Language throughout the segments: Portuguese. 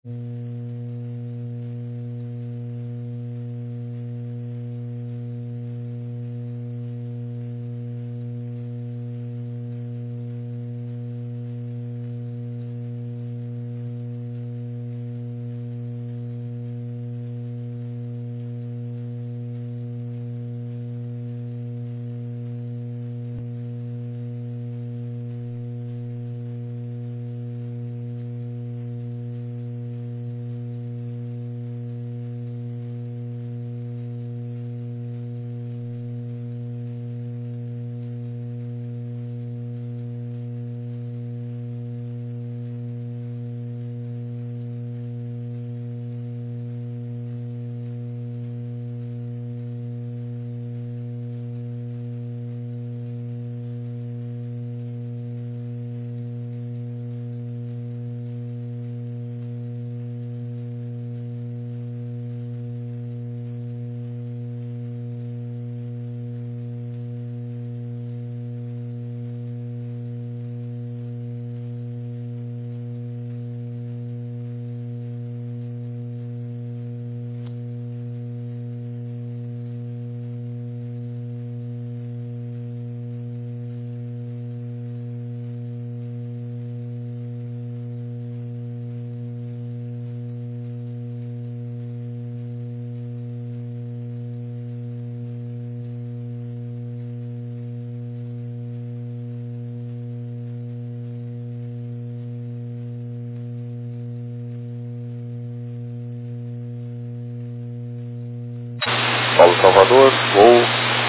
Paulo Salvador, voo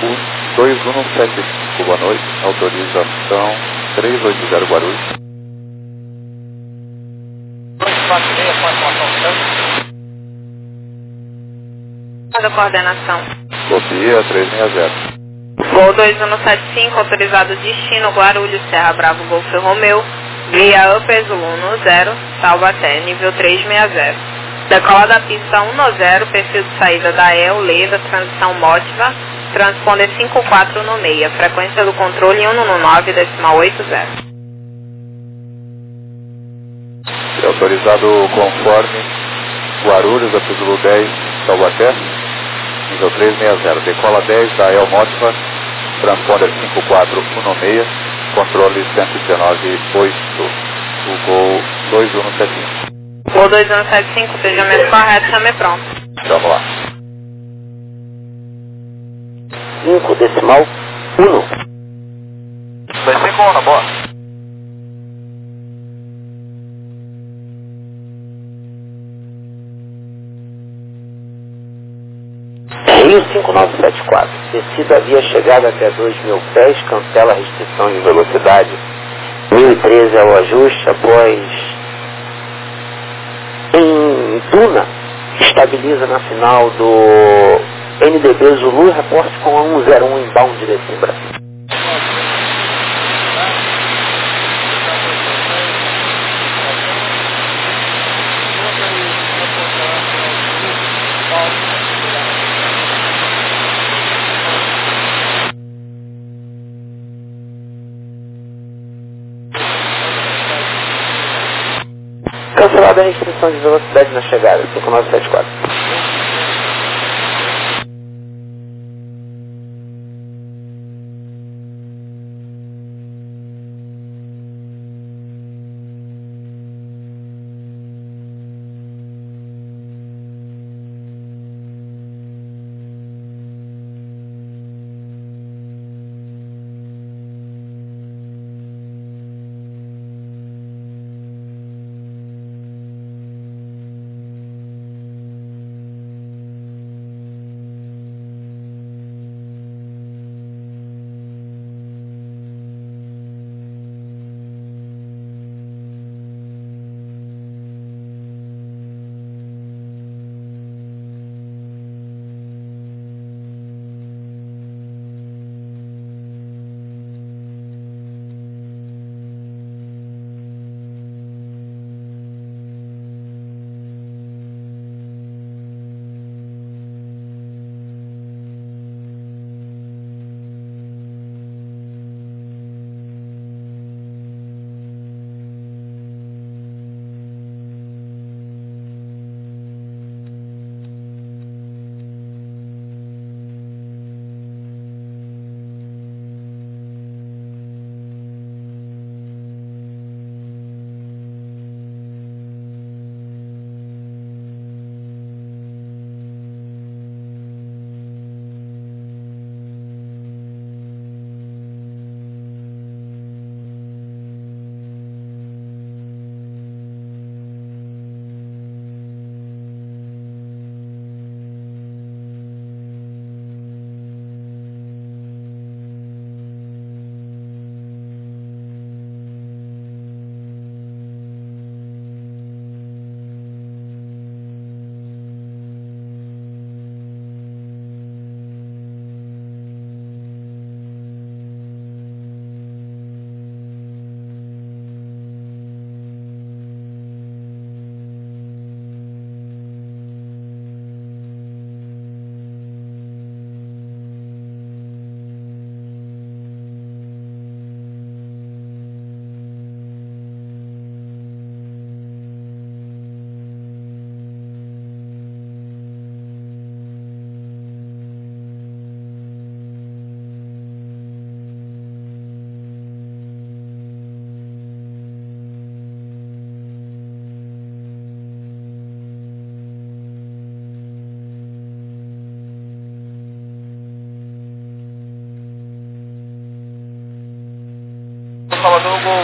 2175, boa noite, autorização 380 Guarulhos. 246, da coordenação. Copia 360. Voo 2175, autorizado destino Guarulhos, Serra Bravo, Golf Romeu, via Upper Zulu 10, Taubaté, nível 360. Decola da pista 10, perfil de saída da EL, Leda, transição Motiva, transponder 54 no meia, frequência do controle 119,80. Autorizado conforme Guarulhos, Upper Zulu 10, Taubaté, nível 360. Decola 10 da EL Motiva, transponder 5416, controle 119,8, o Gol 2175. Voo 2175, fechamento correto, chame pronto. Vamos lá. 5 decimal 1. 25 na boa. Rio 5974. Descida via chegada até 2.000 pés, cancela a restrição de velocidade. 1013 é o ajuste, após em Duna, estabiliza na final do NDB Zulu, reporte com a 101 inbound direção Brasil. Cancelada a restrição de velocidade na chegada, 5974.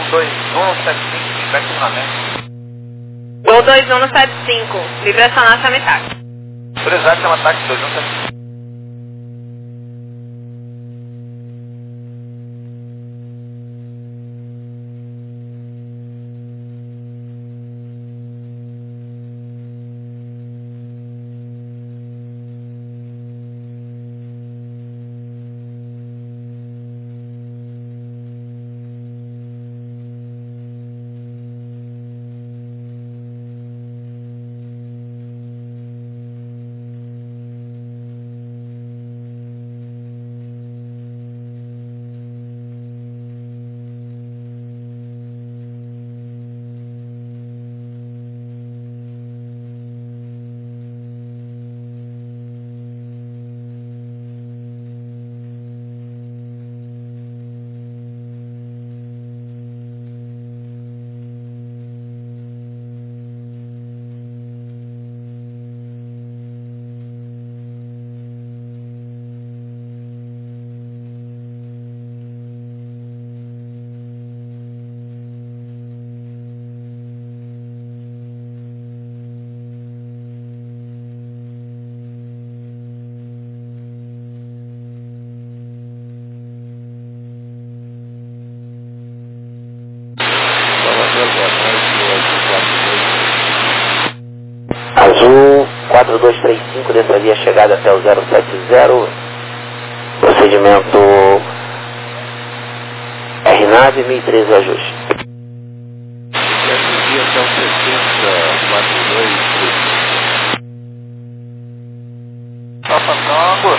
2175, direcionamento. Gol 2175, vibração na Chamitac. Autorizado chama táxi 2175. Azul 4235, dessa via chegada até o 070, procedimento RNAV 1013 ajuste. Essa via até o 70, 4235. Tá passando.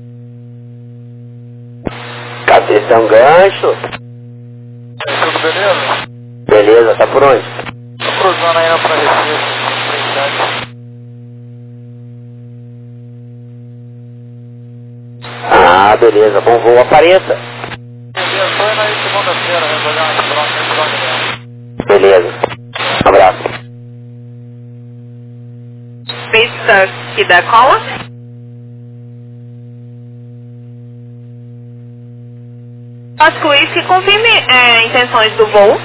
Cabeça é um gancho. Tudo beleza? Beleza, tá por onde? Tô cruzando aí pra Recife. Ah, beleza, bom voo, apareça. Beleza, tô indo aí segunda-feira, vou jogar umas trocas mesmo. Beleza, abraço. Pista que decola. Oscar Whisky, confirme intenções do voo.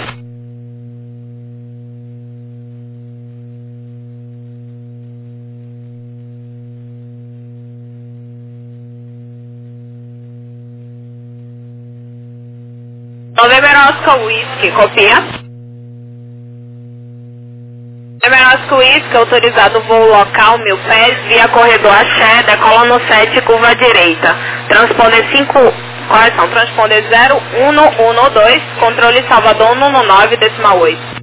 November Oscar Whisky, copia. November Oscar Whisky, autorizado voo local 1000 pés, via corredor Axé, decola no 7, curva direita. Transponder 5, correção, transponder 0112, controle Salvador 119, decimal 8.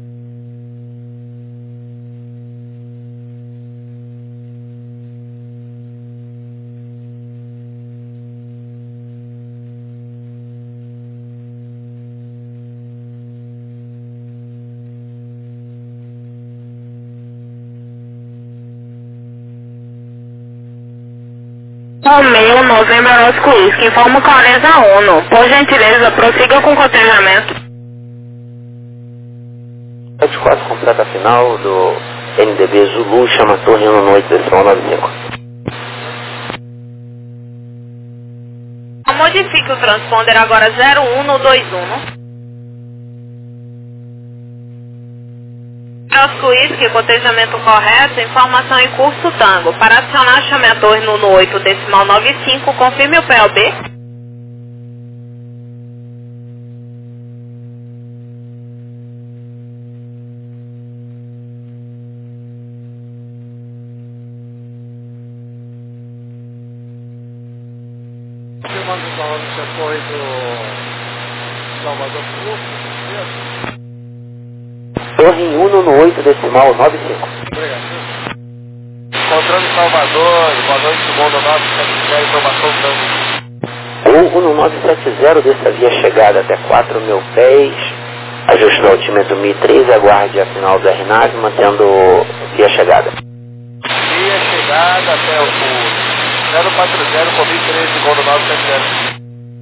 Romeu, November Oscar Whisky, informa clareza ONU. Por gentileza, prossiga com o cotejamento. 74, completa final do NDB Zulu, chama Torre 1 decimal 95. Modifique o transponder agora 0121. Oscar Whisky, cotejamento correto, informação em curso tango. Para acionar, chame a torre no 8 decimal 95, confirme o PLB. Filmando o valor do setor do Salvador Sul, Torre 1 8 decimal 95. obrigado. Encontrando Salvador, boa noite, segundo 970, informação tango. O 1970, dessa via chegada até 4.000 pés, ajuste do altímetro 1013, aguarde a final do RNAV, mantendo via chegada. Via chegada até o 040 com 1013, segundo 970.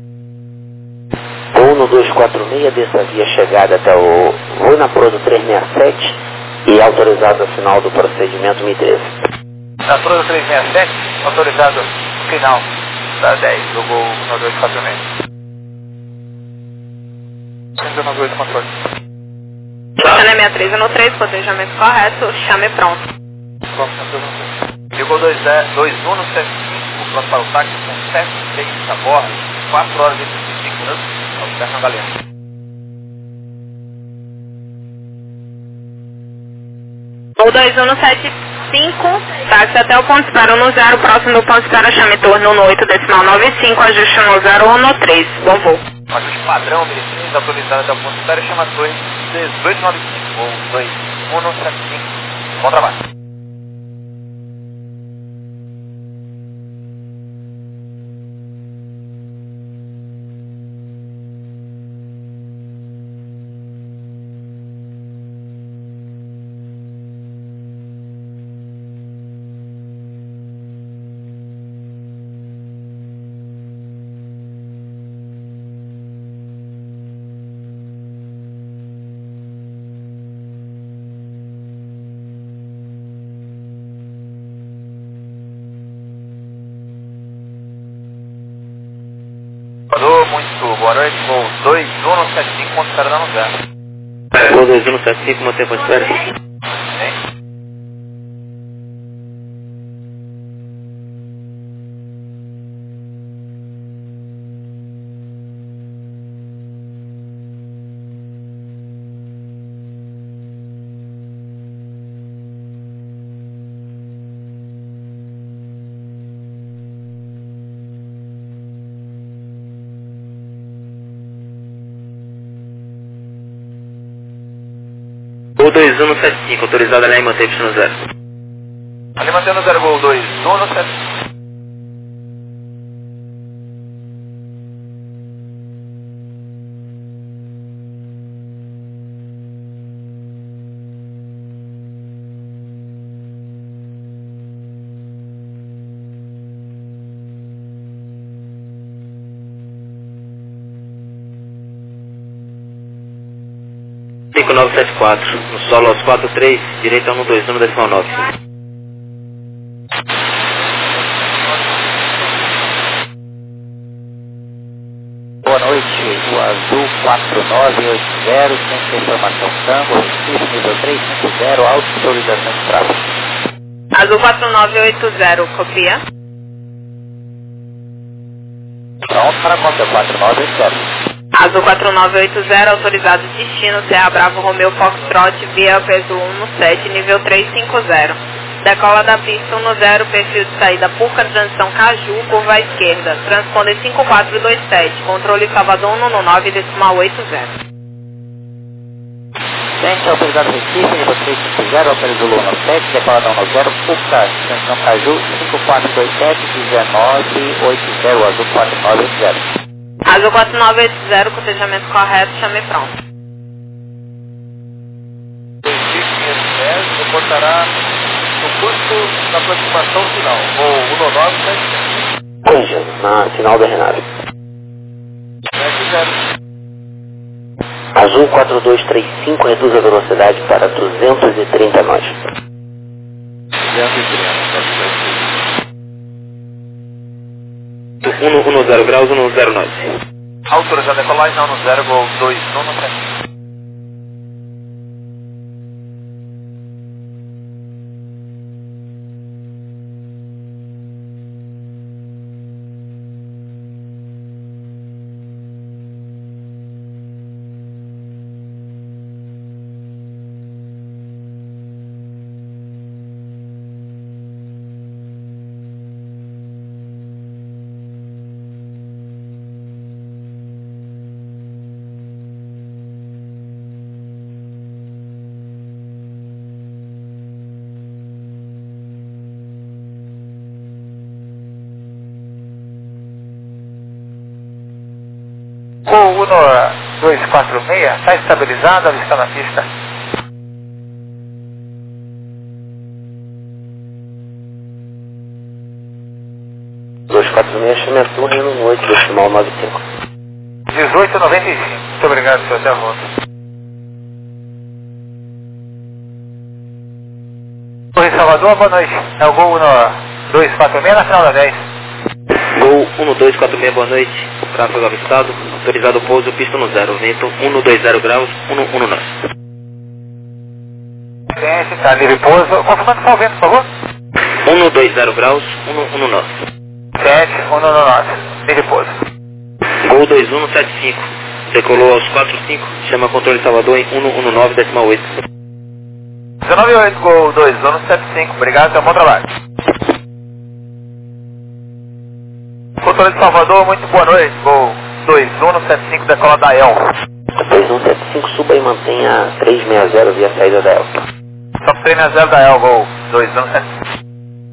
Voo no 246, dessa via chegada até o voo na Prodo 367 e autorizado a final do procedimento 1013. Na Prodo 367, autorizado final da 10 do voo no 246. 19 controle. Chame 63 no 3, cotejamento correto, chame pronto. Vamos, 19. Ligou 21 no 75, pronto para o táxi com 7 clientes a bordo, 4 horas e 25 minutos, observa na Galena. O 21 no 75, táxi até o ponto espera no 0, próximo do ponto espera, chame torno no 8, decimal 95, ajuste no 0 ou no 3, bom voo. Ajuste padrão, Merecines, autorizado até o ponto espera, chama torre 1895, ou 21 no 75, bom trabalho. Muito boa noite, voo 2175, ponto espera no 0. Voo 2175, mantém ponto espera. Sim. Voo 2175, autorizado a linha e mantém no 0. Ali mantendo 0, gol 21 no 75. Cinco 974, no solo aos 43, direita 121 decimal 9. Boa noite, o Azul 4980, centro de informação Tango, Recife, nível 350, autorização de tráfego. Azul 4980, copia. Pronto para a conta 4980. Azul 4980, autorizado destino, Serra Bravo, Romeu Foxtrot, via peso 17, nível 350. Decola da pista 10, perfil de saída Purca, transição Caju, curva à esquerda. Transponder 5427, controle Salvador 119, decimal 80. Gente, autorizado Recife, nível 350, Alpero Zulu 17, decola da 10, Purca, transição Caju, 5427, 1980, Azul 4980. Azul 4980, cotejamento correto, chame pronto. 2510, reportará no curso da aproximação final, voo 1975. Corrigindo, na final da Renave. 0. Azul 4235, reduz a velocidade para 230 nós. 110 graus, 110 nós. Autorizado a decolagem, não no 0, gol 21 no 7. O Uno 246 está estabilizado, ele está na pista. Chamamento no Reno no 8, decimal 95. 1895. Muito obrigado, senhor. Até a volta. Torre Salvador, boa noite. É o Gol Uno 246 na final da 10. Gol 1246, boa noite. tráfego avistado, autorizado o pouso, pista no 0, vento 120 graus, 119. Ciência, tá, livre pouso. Confirmando só o vento, por favor. 120 graus, 119. 7119, livre pouso. Gol 2175, decolou aos 45, chama controle Salvador em 119,8. 198, Gol 2175, obrigado, bom trabalho. Controle de Salvador, muito boa noite, Gol 2175, decola da El. 2175, suba e mantenha 360 via saída da El. Só 360 da El, Gol 2175.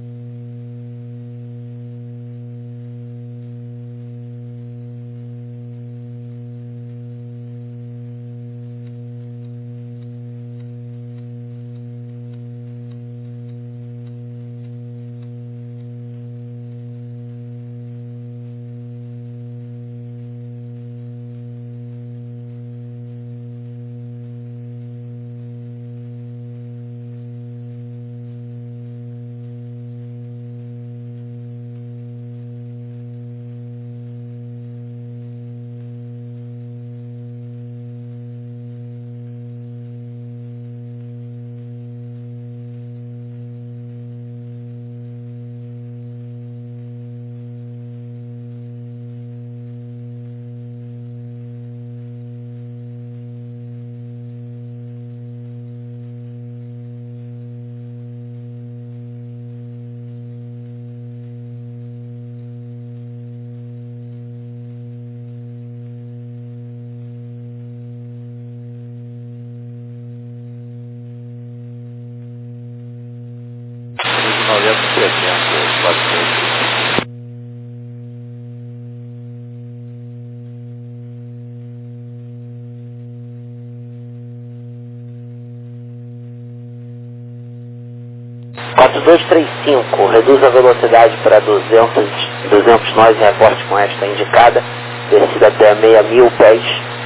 Quatro 235, reduz a velocidade para 200 nós e reporte com esta indicada, descida até 6.000 pés,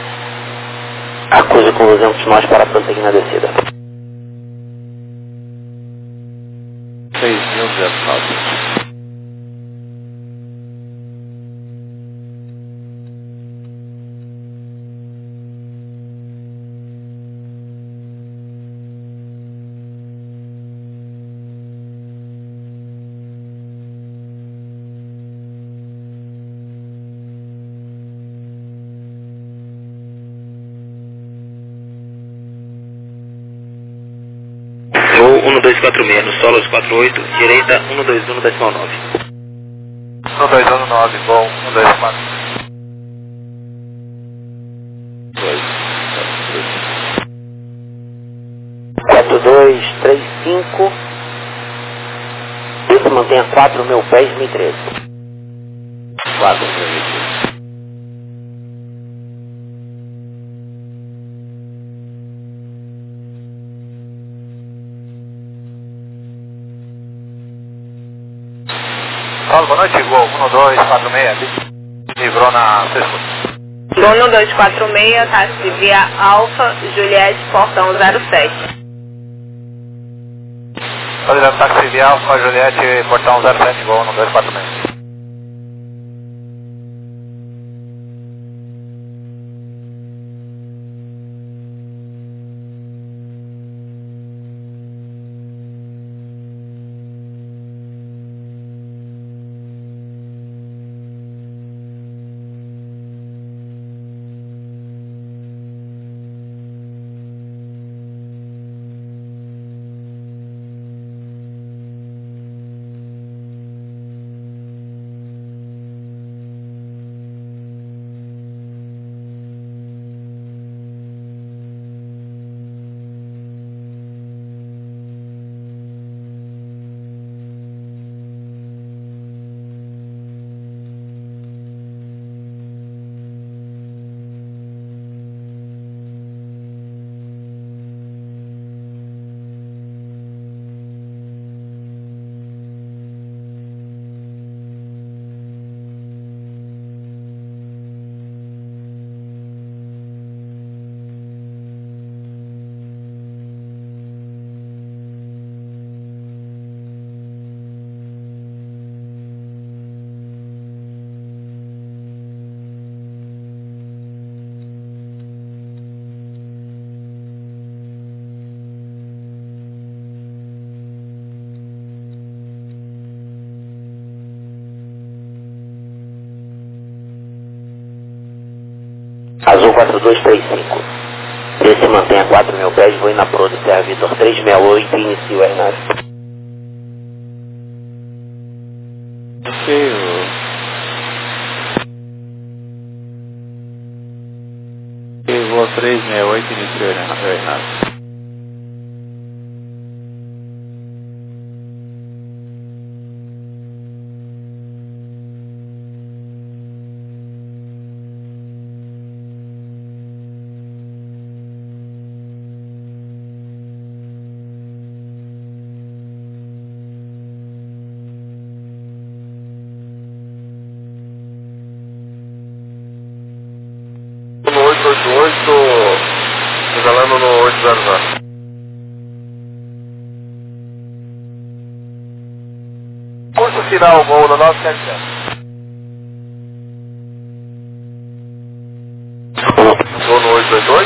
acuse com 200 nós para prosseguir na descida. 6.009. Voo 1246, no solo 48, direita 121,9. 1219, bom, 124. 4235, isso mantenha 4.000 pés, 1013. 4.013. Salve, boa noite, Gol 1246, livrou na sexta. 1246, táxi via Alfa, Juliette, portão 07. Autorizado táxi via Alfa, Juliette, portão 07, Gol 1246. Azul 4235. Desce mantém a 4.000 pés, vou ir na Pro do Serra Vitor 368 e inicio o RNAV. Ok, voo 368, inicio o RNAV. No 888, regalando no 800. Curso final, voo no 970. Voo no 822.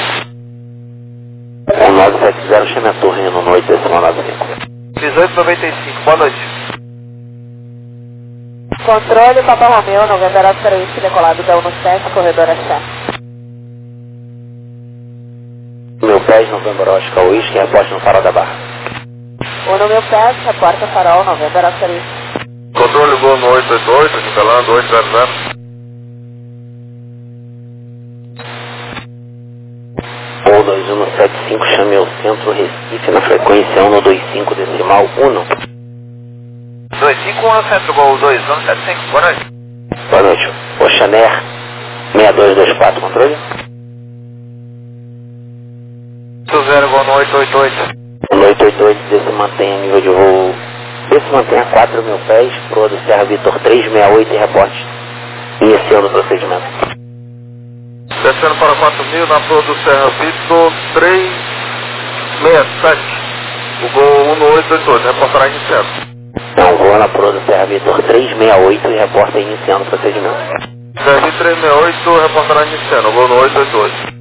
O 970 chama a torre no 895. 1895, boa noite. Controle Papa Romeu, Novembro Oscar Whisky, decolado da 17, corredor Axé. Meu pés, Novembro Oscar Whisky, reporte no Farol da Barra. O no meu pé, reporta Farol, Novembro Oscar Whisky. Controle voo no 888, instalando 800. Voo 2175, chame ao centro Recife na frequência 125 decimal 1. 25 centro, gol 2175, boa noite. Boa noite. Oxaner 6224, controle. 0 gol no 888. No 888, desce mantém a nível de voo. Desce mantém a 4.000 pés, Pro do Serra Vitor 368 e reporte. Iniciando o procedimento. Descendo para 4.000 na Pro do Serra Vitor 367. O gol 1888, reportará iniciando. Então, voo na Pro do Serra Vitor 368 e reporta iniciando o procedimento. Serra 368, reportará iniciando. O gol no 888.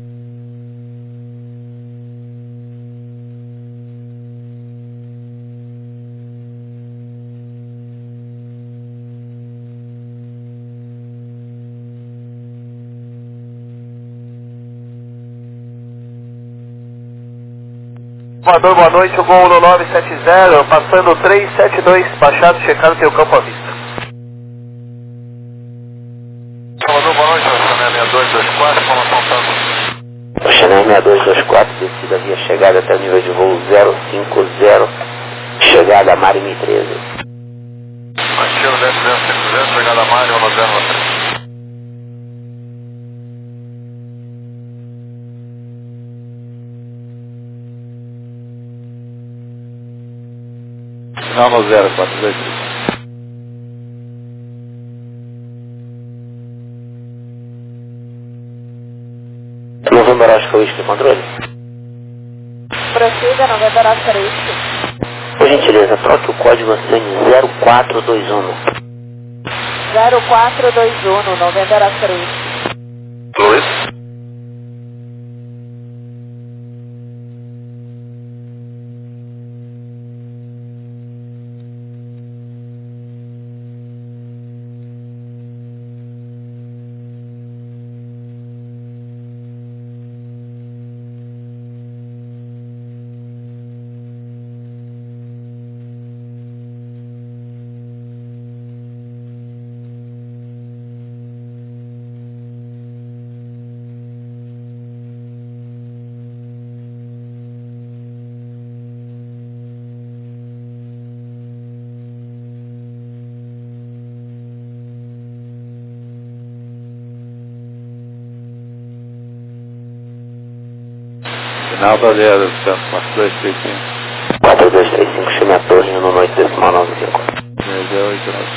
Voador, boa noite, o gol no 970, passando 372, baixado, checado, tem o campo à vista. Voador, boa noite, Oxané 6224, como apontando. Oxaner 6224, descida via chegada até o nível de voo 050, chegada a Mari 13. Mantino 10.050, chegada a Mário, no 013. Final no 0423. Novembro Oscar Whisky, controle. Prossiga, Novembro Oscar Whisky. Por gentileza, troque o código Anselmo 0421. 0421, Novembro Oscar Whisky. Luiz. Final da 0, centro, 4235. 4235, chame a torre no 895. 089.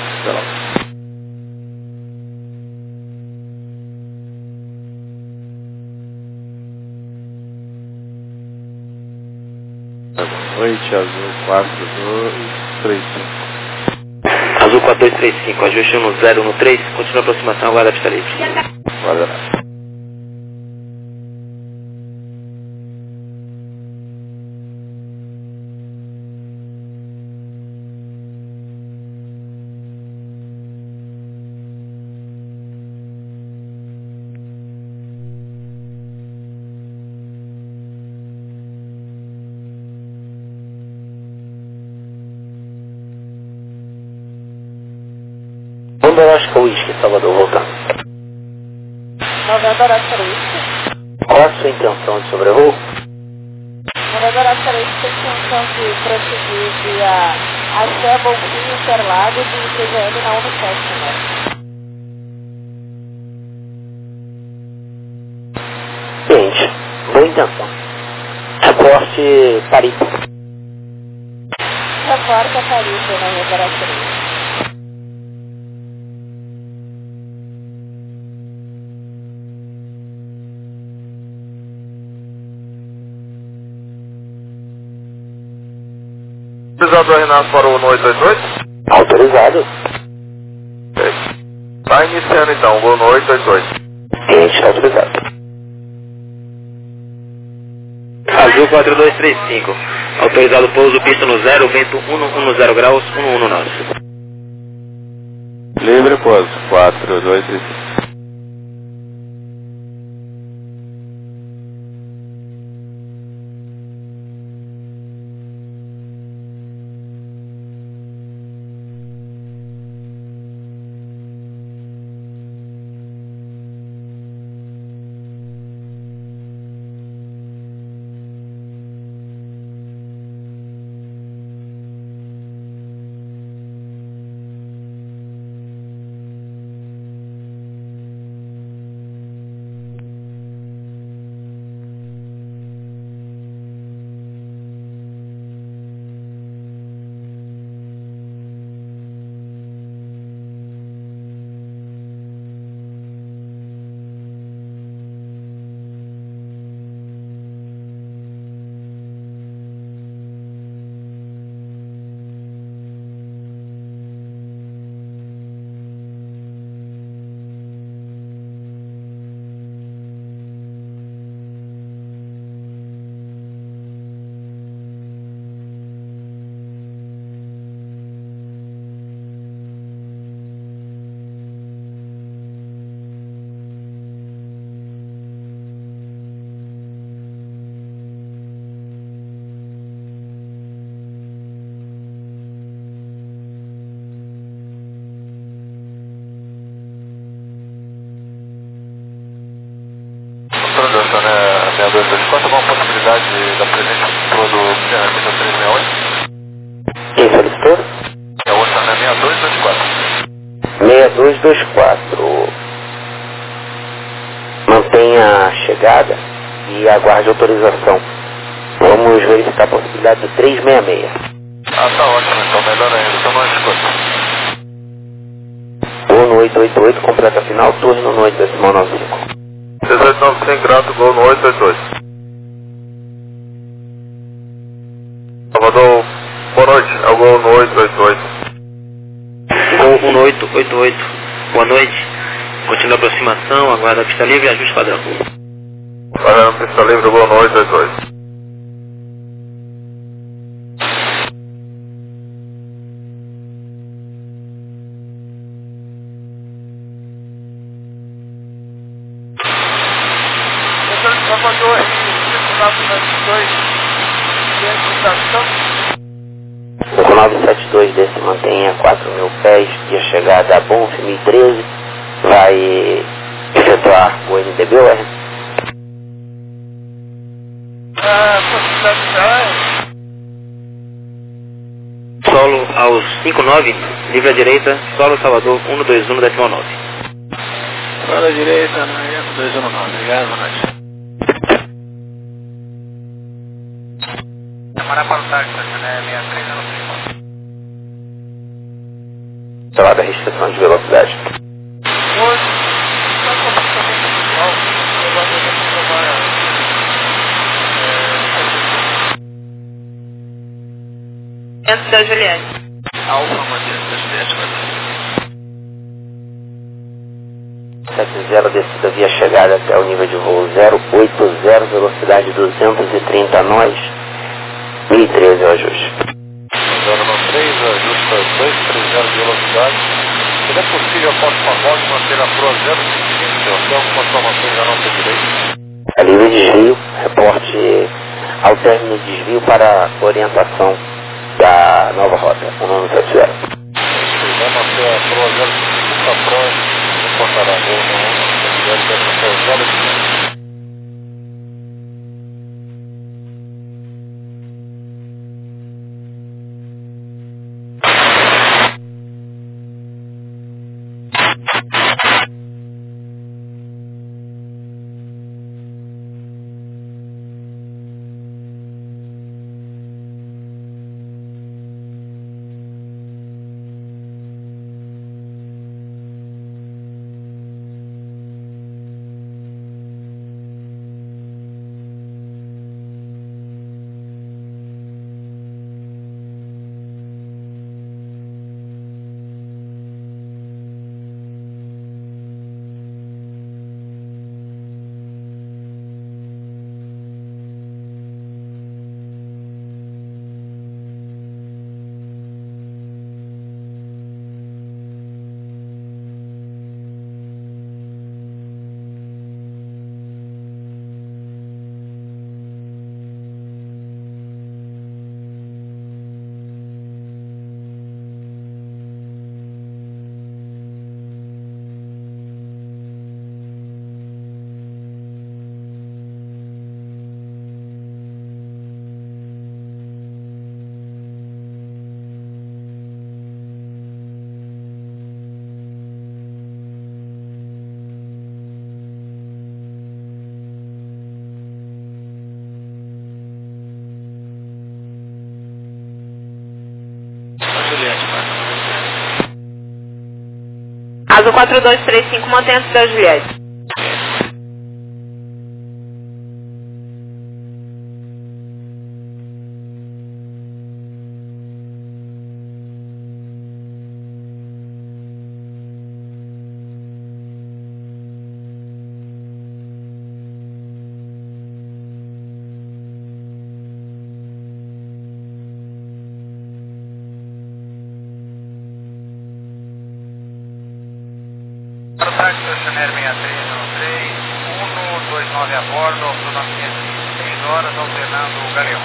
Boa noite, Azul 4235. Azul 4235, ajuste no 0 no 3, continua a aproximação, agora está livre. Guarda nada. November Oscar Whisky, Salvador, voltando. November Oscar Whisky. Qual a sua intenção de sobrevoo? November Oscar Whisky tem intenção de prosseguir via Axé, Bonfim, Interlagos e CGM na 17, né? Gente, boa intenção. Reporte Paris. Reporte a Paris, na November Oscar Whisky. Autorizado Renato para o 888? Autorizado. Tá iniciando então, gol no 888. Gente, autorizado. Azul 4235. Autorizado pouso, pista no 0, vento 110 graus, 119. Livre, pouso. 4235. Transação, né? 6224, alguma possibilidade da presença do Pista 368? Quem solicitou? É o orçamento 6224. 6224. Mantenha a chegada e aguarde autorização. Vamos verificar a possibilidade do 366. Ah, tá ótimo, então melhor ainda, então não escuta. Gol no 888, completa final, turno no 8.95. 1895, grato, gol no 888. Salvador, boa noite, é o gol no 888. Gol 1888. Boa noite. Continua a aproximação, aguarda a pista livre e ajuste padrão. Parando pista livre, gol no 888. Salvador, O 972 desse mantém a 4.000 pés e a chegada a Bonfim 1013 vai efetuar o NDBOR. Solo aos 59, livre à direita, solo Salvador 121 decimal 9. Para a direita, na 219. Obrigado, boa noite. Demora para o táxi, né? 63 Salada restrição de velocidade. Dentro da Juliette. Alfa, Matheus, da Juliette, 70 descida via chegada até o nível de voo 080, velocidade 230 nós, 1013 é o ajuste. 093, ajusta 230 de velocidade. Se é possível, após o pacote, manter a proa 055, até algumas informações à nossa direita. É livre desvio, reporte ao término de desvio para orientação da nova rota, 1970. Vai manter a proa 055 Azul 4235, mantenha da Juliette. Para o táxi do Chanel 6313, 129 a bordo, aproximadamente 6 horas, alternando o Galeão.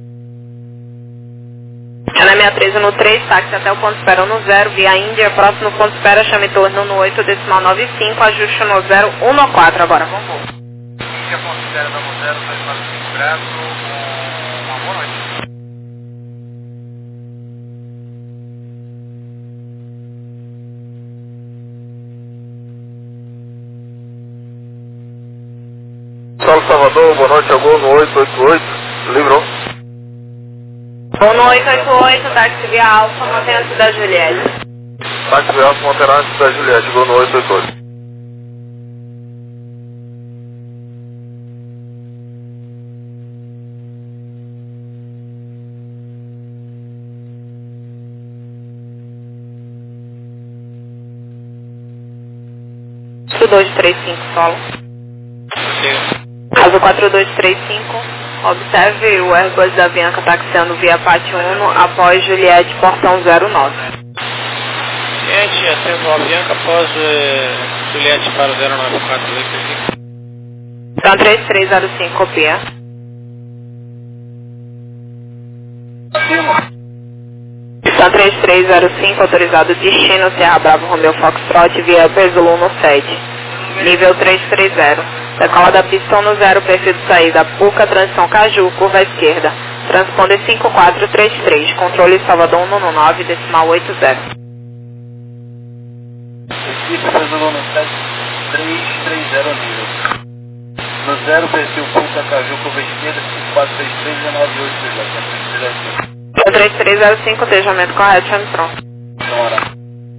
Chanel 63 no 3, táxi até o ponto espera no 0, via Índia, próximo ponto espera, chame torno no 8, decimal 95, ajuste no 0, 1 no 4 agora, vamos lá. Índia, ponto espera no 0, 295 graus, uma boa noite. Saulo Salvador, boa noite, Gol no 888, livrou. Gol no 888, táxi via Alfa, mantenha da Juliette. Táxi via Alfa, manterá da Juliette, Gol no 888. Azul 235, solo. Azul 4235, observe o Airbus da Avianca taxiando via Pátio 1 após Juliette, portão 09. Gente, atendo a Avianca após Juliette para o 09485. Então 3305, copia. Então 3305, autorizado destino, Serra Bravo Romeo Foxtrot via Pesulo no 7. Nível 330. Decola da pista no 0, perfil de saída Puca, transição Caju, curva à esquerda. Transponder 5433, controle Salvador 119, decimal 80. Equipe Pesulo no 7, 330 nível. No 0, perfil Puca, Caju, curva à esquerda, 5433, 198, 3305, tejamento correto, chame pronto. Bora.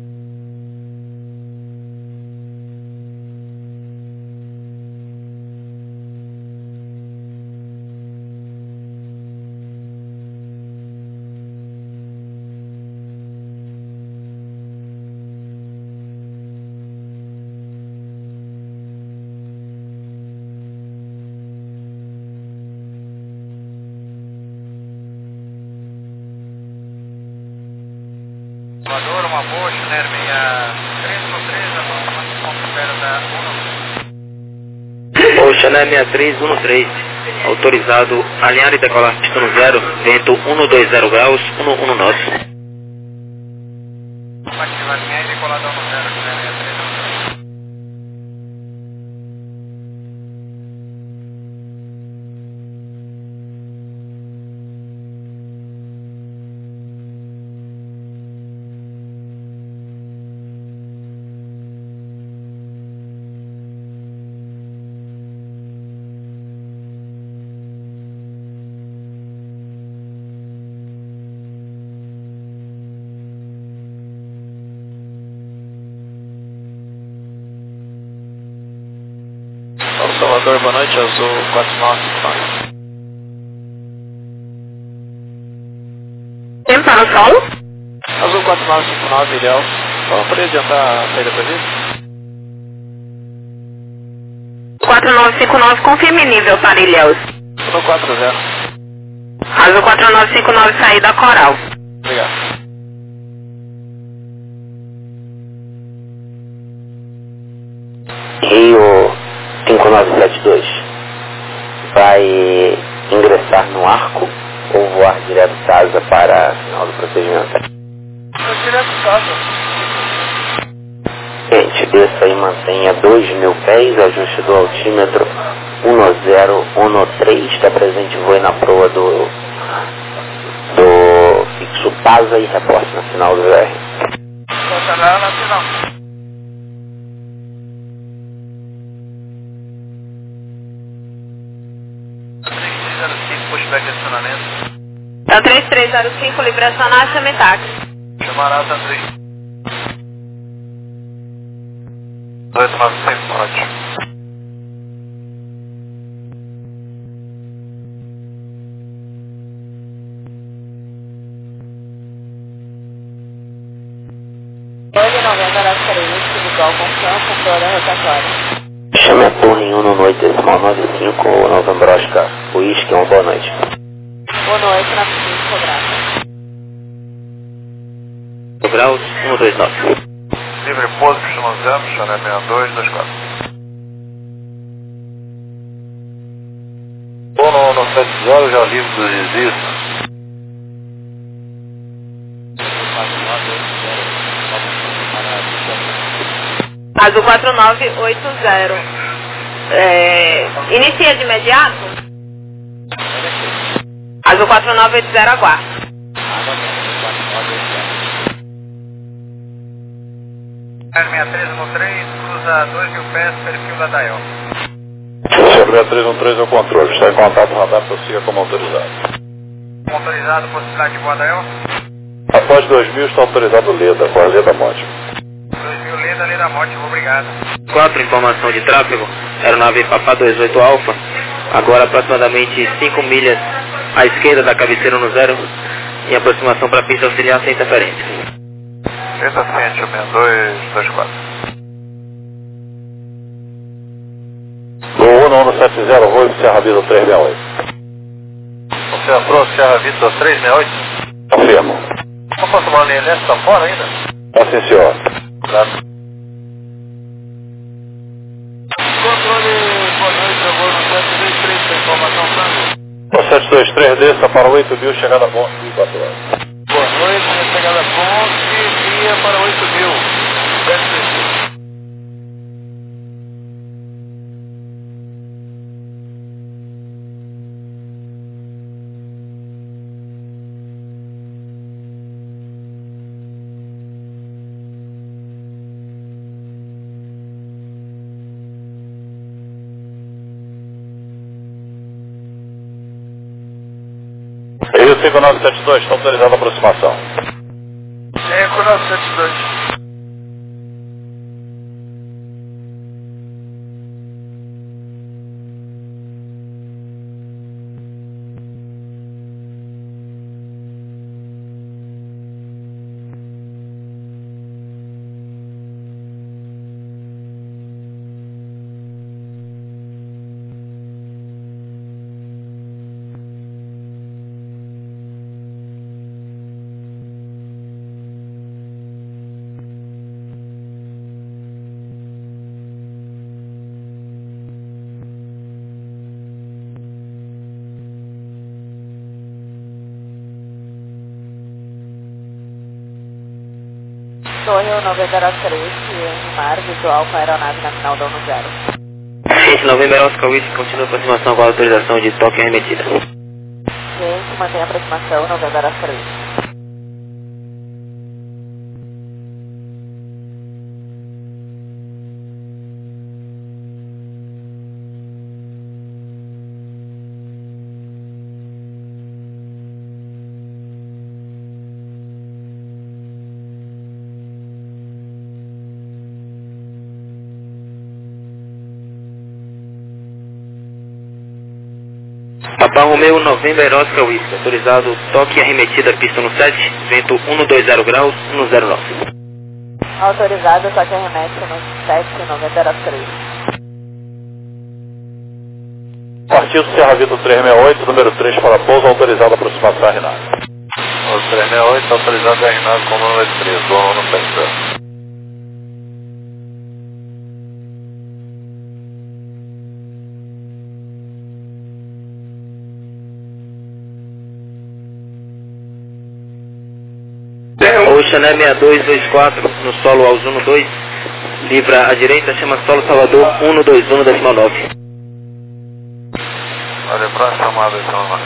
Salvador, uma boa, Chanel 6313, aproximadamente ponto espera da 1. O Chanel 6313, autorizado alinhar e decolar pista no 0, vento 120 graus, 11 nosso. Ativar linha e decoladão no 0, Chanel 6313. Saulo Salvador, boa noite, Azul 4959. Tempo para o solo? Azul 4959, Ilhéus. Vamos poder adiantar a saída prevista? 4959, confirme nível para Ilhéus. No 40. Azul 4959, saída Coral. Obrigado. Rio 5972, vai ingressar no arco ou voar direto casa para final do procedimento? Direto casa. Gente, desça e mantenha 2.000 pés, ajuste do altímetro 1013, está presente voe na proa do fixo PASA e reporte na final do VR. Canal na final. Pushback acionamento. Então 3305, liberação na chame táxi. Chamarada 3. 295, ótimo. Oi, 90 igual com campo, toda rotatória. Chame a torre em 1 noite decimal 95 ou Novembro Oscar. Whisky, uma boa noite. Boa noite, 95 graus. Graus 129. Livre pouso, costumamos, Chané 6224. Bom, no 7 horas, já livre do registro. Azul 4980. Inicia de imediato? Azul 4980, aguarda. Área 6313, cruza 2.000 pés, perfil da Dael. Chevrolet 313 é o controle, está em contato radar, prossiga como autorizado. Autorizado, possibilidade de voar Dael. Após 2000 está autorizado o Leda, com a Leda Monte. 2000 Leda Morte, obrigado. 4, informação de tráfego, aeronave Papá 28 Alfa, agora aproximadamente 5 milhas à esquerda da cabeceira no 0, em aproximação para a pista auxiliar sem interferência. Eita ciente, 6224. Gol 1170, voo Serra Vida 368. Você entrou Serra Vida 368? Confirmo. Não posso tomar a linha leste, está fora ainda? Sim, senhor. Claro. Controle, boa noite, eu vou no 723, tem informação tango. O 723 desça para 8.000, chegada a ponte, 24 horas. Boa noite, minha chegada a ponte, via para 8.000. 723. E o 5972, está autorizado a aproximação. É, com 972. Torre 903, em mar, visual com a aeronave na final do 10. Gente, Novembro Oscar Whisky continua a aproximação com a autorização de toque arremetida. Gente, mantém a aproximação, 903. Papá Romeo Novembro Oscar Whisky, autorizado toque arremetida pista no 7, vento 120 graus, 109. Autorizado, toque remete no 7, 903. Partido Serra Vida 368, número 3 para pouso, autorizado a aproximação a RNAV. O 368 autorizado a RNAV com o número 3, voo no 7. Oceané 6224, no solo ao 12, livra à direita, chama solo Salvador 121,9. Olha para a chamada esse nome.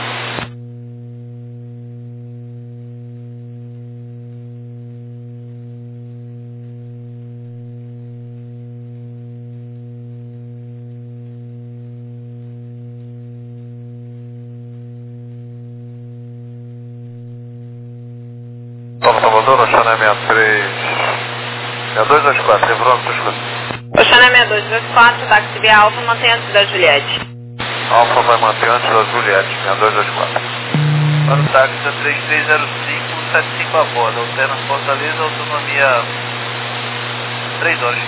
Salvador, Oceané 63, 6224, livrando dos Oceana 6224, táxi via Alfa, mantém antes da Juliette. Alfa vai manter antes da Juliette, 6224. Para o táxi da 330575 a bordo, alterna Fortaleza, autonomia 3 horas.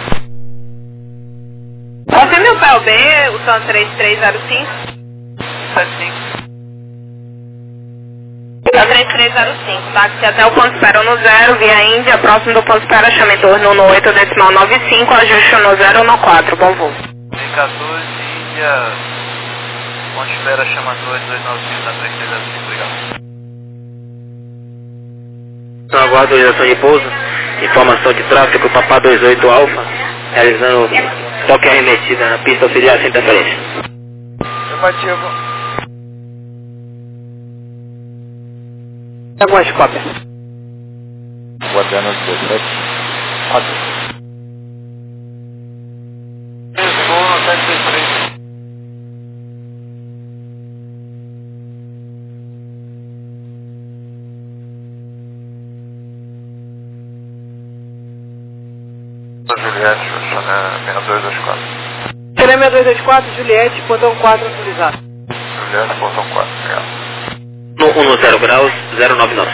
Confirme o PLB, o som 3305. 75. Da 3305, táxi até o ponto espera no 0, via Índia, próximo do ponto espera, chame em torno no 8,95, ajuste no 014, bom voo. 14, Índia, ponto espera, chama 2295 da 3305, obrigado. Aguardo autorização de pouso, informação de tráfego, Papá 28 Alfa, realizando toque arremetida na pista auxiliar sem interferência. Afirmativo. Algumas cópias. Guardiano 17. Ok. Vou no 733. Juliette, Oceana 6224. Será 6224, Juliette, portão 4 autorizado. Juliette, portão 4, obrigado. No 10 graus, 099.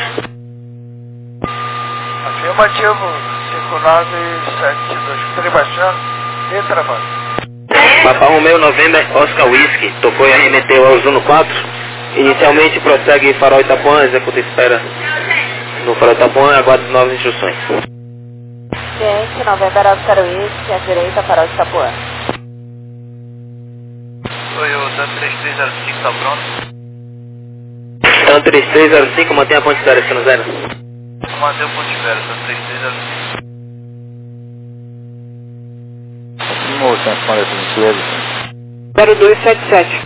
Afirmativo. 5972. Tribaixando e travando. Papa Romeo November Oscar Whisky, tocou e arremeteu ao Zuno 4. Inicialmente prossegue Farol Itapuã, executa espera no Farol Itapuã, aguarda novas instruções. Ciente, November Oscar Whisky, à direita, Farol Itapuã. Toyota 3305, tá pronto? Então 3305, mantém a ponte zero, sendo 0. Mantém o ponto espera, tá 3305. Confirmou, transponder gentileza. 0277.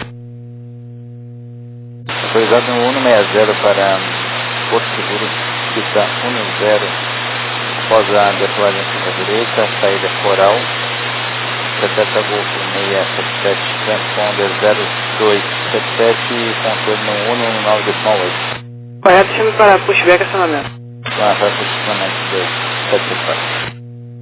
Autorizado no 160 para Porto Seguro, pista 10, após a decolagem à direita, saída coral, Secreta Golfo 677, transponder 0277, controle no 119,8. Correto, chame para pushback acionamento. Vai posicionamento do 774.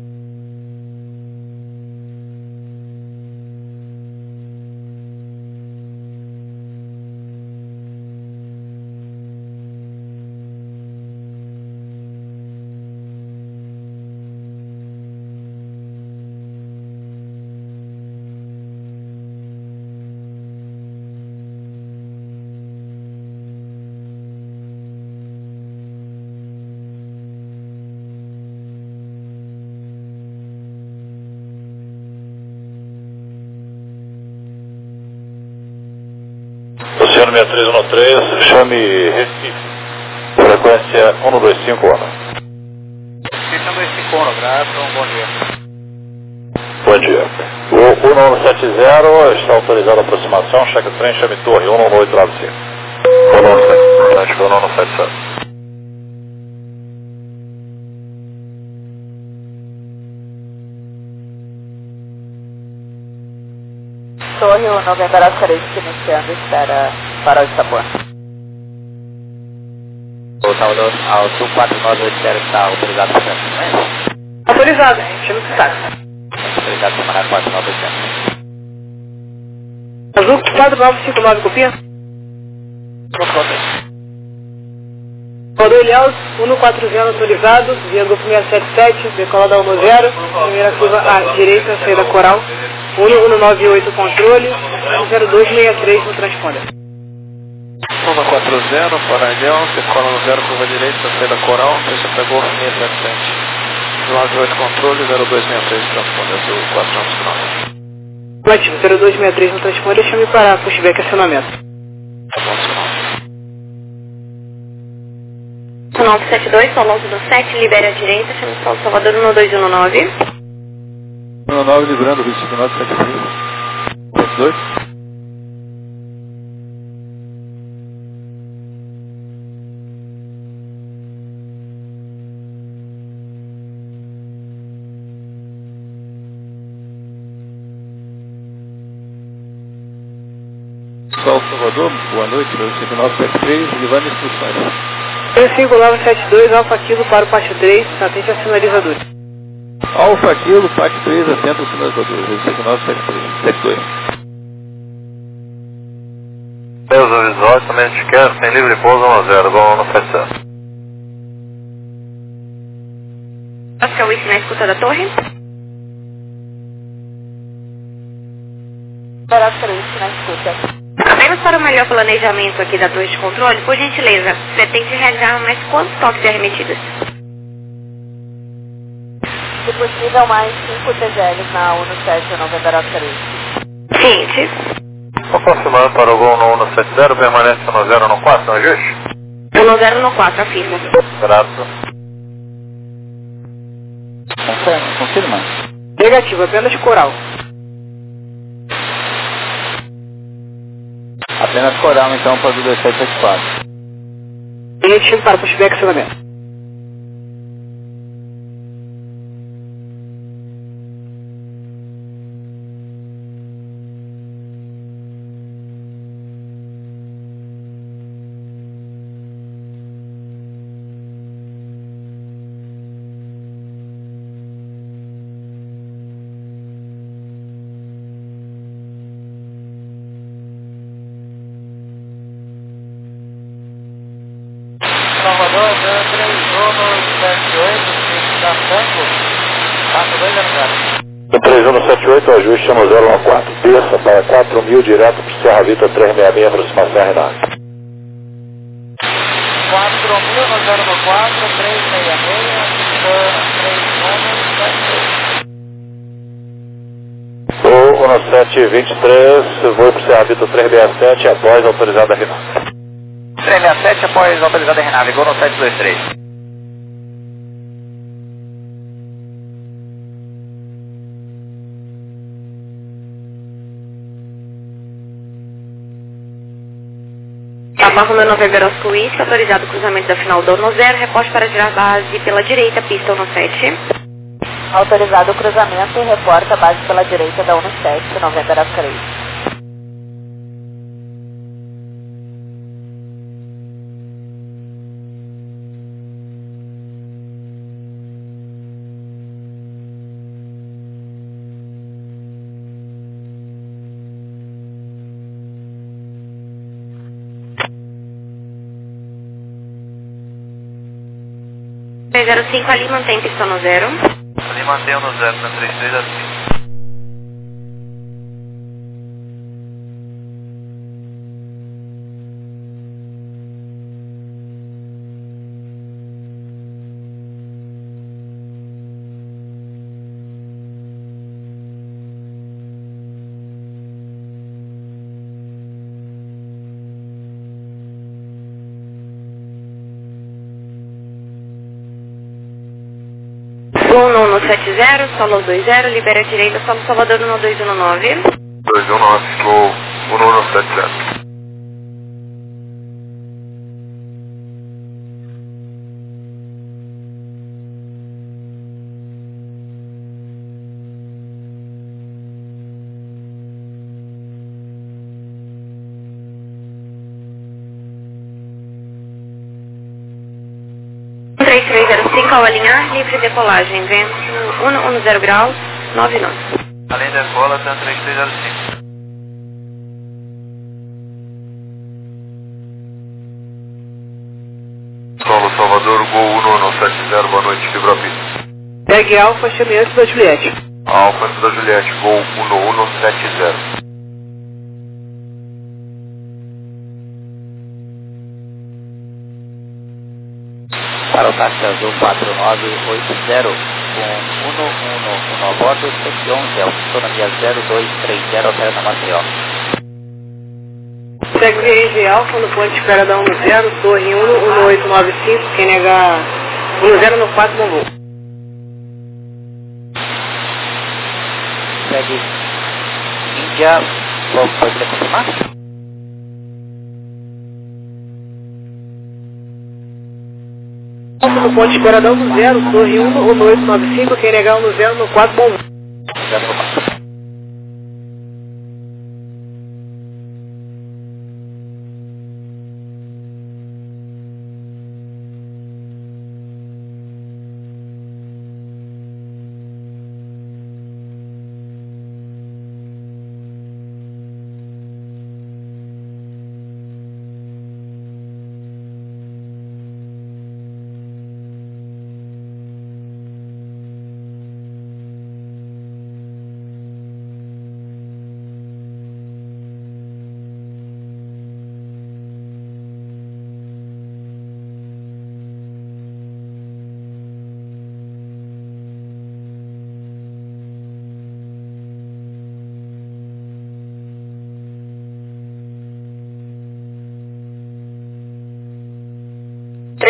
Oceano 6313, chame Recife. Frequência 125 ONU. Recife 125 ONU, graças, bom dia. Bom dia. O 1170 está autorizado a aproximação, cheque trem, chame torre 11895. O 1170. Torre, o November Oscar Whisky, iniciando, espera, Farol Itapuã. O Salvador, ao Sul 4980 está autorizado para acionamento. Autorizado, chame de saco. Autorizado para mandar 4980. Azul 4959, copia? Rodou Ilhéus, 140 autorizado, via grupo 677, decolada 10, primeira curva à direita, saída coral, 1198 controle, 0263 no transponder. 140, para Ilhéus, decola no 0, curva direita, saída coral, fecha para Golfo 677. 98 controle, 0263 transponder, azul 409. Relativo, 0263 no transponder, chame para pushback acionamento. 972, São Alonso do 7, libere à direita, chame São Salvador 1219. 19, livrando o 25973. 72. Salvador, boa noite, 5973, livrando instruções. 35972, Alfa Kilo para o pátio 3, atente a sinalizador. Alfa Kilo, PAC 3, atento ao sinal do 6972. Meus avisórios também te quer, sem livre pouso 10, igual no 77. Oscar Whisky na escuta da torre. Oscar Whisky na escuta. Apenas para o melhor planejamento aqui da torre de controle, por gentileza, pretende realizar mais quantos toques de arremetidas? Se possível, mais 5 TGLs na 17 November Oscar Whisky. Ciente. Confirmando para o gol no 170, permanece no 0 no 4, não ajuste? 10 no 4, afirma. Grato. Confirma. Negativo, apenas coral. Apenas coral, então, para o 2774. Negativo para pushback acionamento. Salvador, 3178, da Franco, passo 200. No 3178, o ajuste no 014. Desça para 4.000 direto para o Serra Vita 366, aproximação RNAV. 4.000 no 014, 366, Ou no 723, vou para o Serra Vita 367, após autorizada RNAV. 367 após autorizada RNAV, gol no 723. Papa Romeo November Oscar Whisky, autorizado o cruzamento da final do 10, reporte para girar base pela direita, pista 17. Autorizado o cruzamento e reporta a base pela direita da 17 November Oscar Whisky. .305 ali mantém pista no 0. Ali mantenho no 0, na 33 assim. Solo no 70, solo 20, libera a direita, solo Salvador no 219. 219, gol 1170. Um 3305 ao alinhar, livre decolagem, vento 110 graus, 9 knots. Além da cola, tá 3305. Solo Salvador, gol 1170, boa noite, fibra pista. Pegue Alfa, chame antes da Juliette. Alfa antes da Juliette, gol 1170. Para o táxi azul 4980, com 111 a bordo, 111, autonomia 0230, opera na Maceió. Segue VRG Alfa no ponto de espera da 10, torre 1895, quem negar 10 no 4, bom voo. Segue Índia, pode ser confirmar? No ponto de espera da 10, torre 1895, quem negar 10 no 4, bom voo. 0 no 4.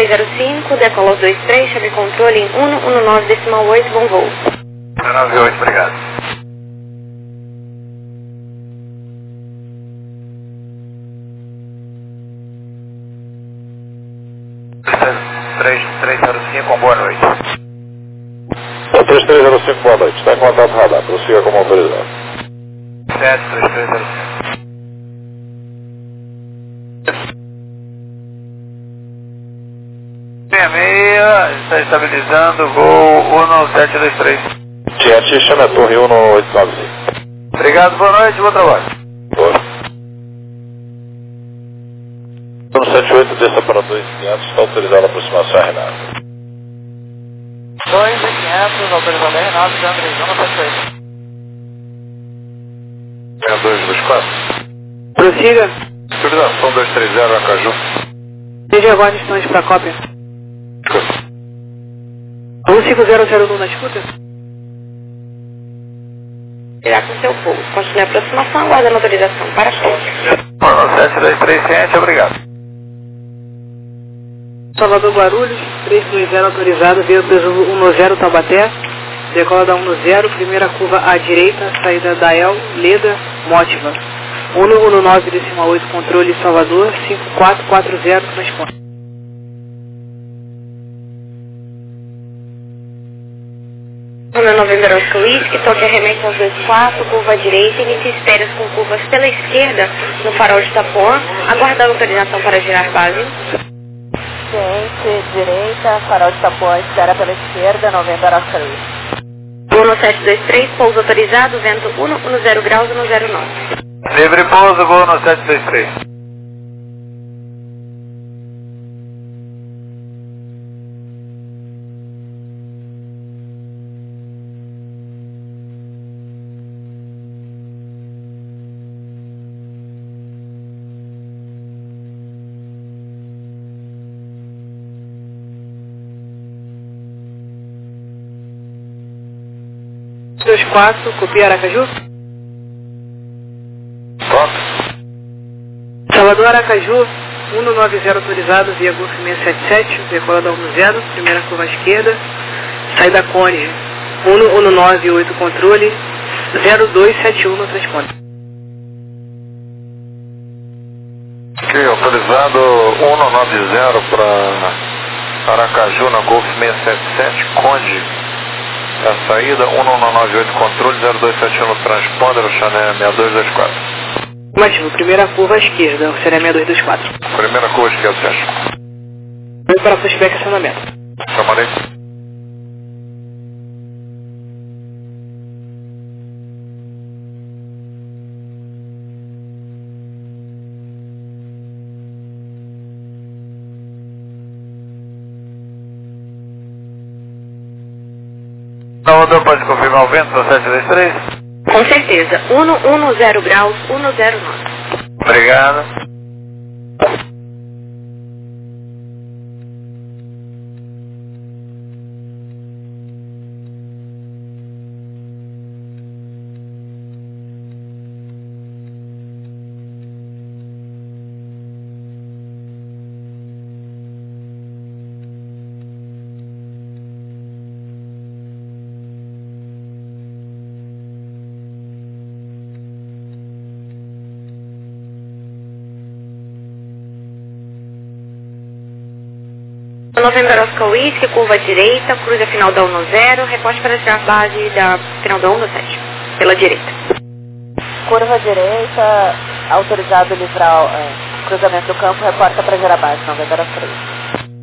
2305, decola aos 23, chave controle em 119,8, bom voo. 198, obrigado. Três 3305, boa noite. 3305, boa noite. Está em contato radar, prossiga como autorizado. 73305. Está estabilizando voo 1723. Jet, chama a torre 1895. Obrigado, boa noite, bom trabalho. Boa. 178, desça para 2500, está autorizada a aproximação a Renato. 2500, autorizada a Renato, já André, 178. 6224. Prossiga. Autorização 230, Acaju. Veja agora distante para a cópia. 15001 na escuta. Irá com seu voo. Continue a aproximação, aguarda a autorização para a cópia. 17237, obrigado. Salvador Guarulhos, 320 autorizado, veio peso 10 Taubaté, decola da 10, primeira curva à direita, saída da El, Leda, Mótiva. 119,8, controle Salvador, 5440, transporte. Novembro Oscar Whisky, toque arremete aos 24, curva à direita, inicie esperas com curvas pela esquerda no farol de Itapuã, aguardando autorização para girar base. Ciente, direita, farol de Itapuã, espera pela esquerda, Novembro Oscar Whisky. 1723, pouso autorizado, vento 110 graus 109. Livre pouso, voo no 723. Dois 4, copia Aracaju. Top. Salvador Aracaju, 190 autorizado, via Golf 677, decola da 10, primeira curva à esquerda, saída Cone, 1198 controle, 0271 no transponder. Ok, autorizado 190 para Aracaju na Golf 677, Conde. A saída 1198 controle, 0271 no transponder, o Chané 6224. Afirmativo, primeira curva à esquerda, o Chané 6224. Primeira curva à esquerda, Sérgio. Vem para flashback acionamento. Chamarei. Salvador, pode confirmar o vento no 723? Com certeza, 110 graus 109. Obrigado. Novembro Oscar Whisky, curva à direita, cruza final da 10, reporte para a base da final da 17, pela direita. Curva direita, autorizado livrar cruzamento do campo, reporta para gerar base, Novembro Oscar Whisky.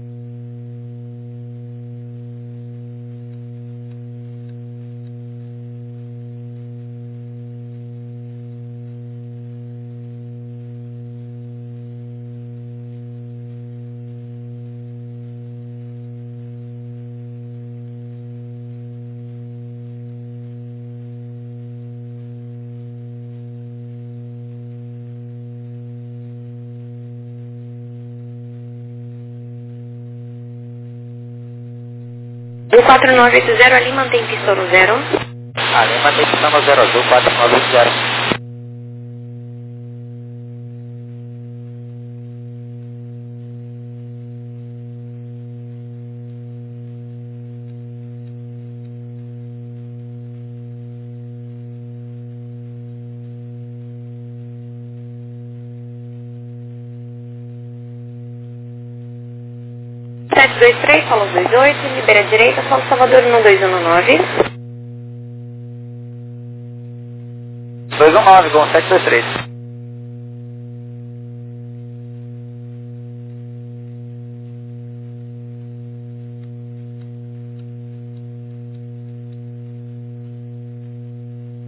O 4980 ali mantém pista no 0. Ali mantém pista no 0 azul, 4980. 723, solo 28, libera a direita, solo Salvador 1219. 219, com 723.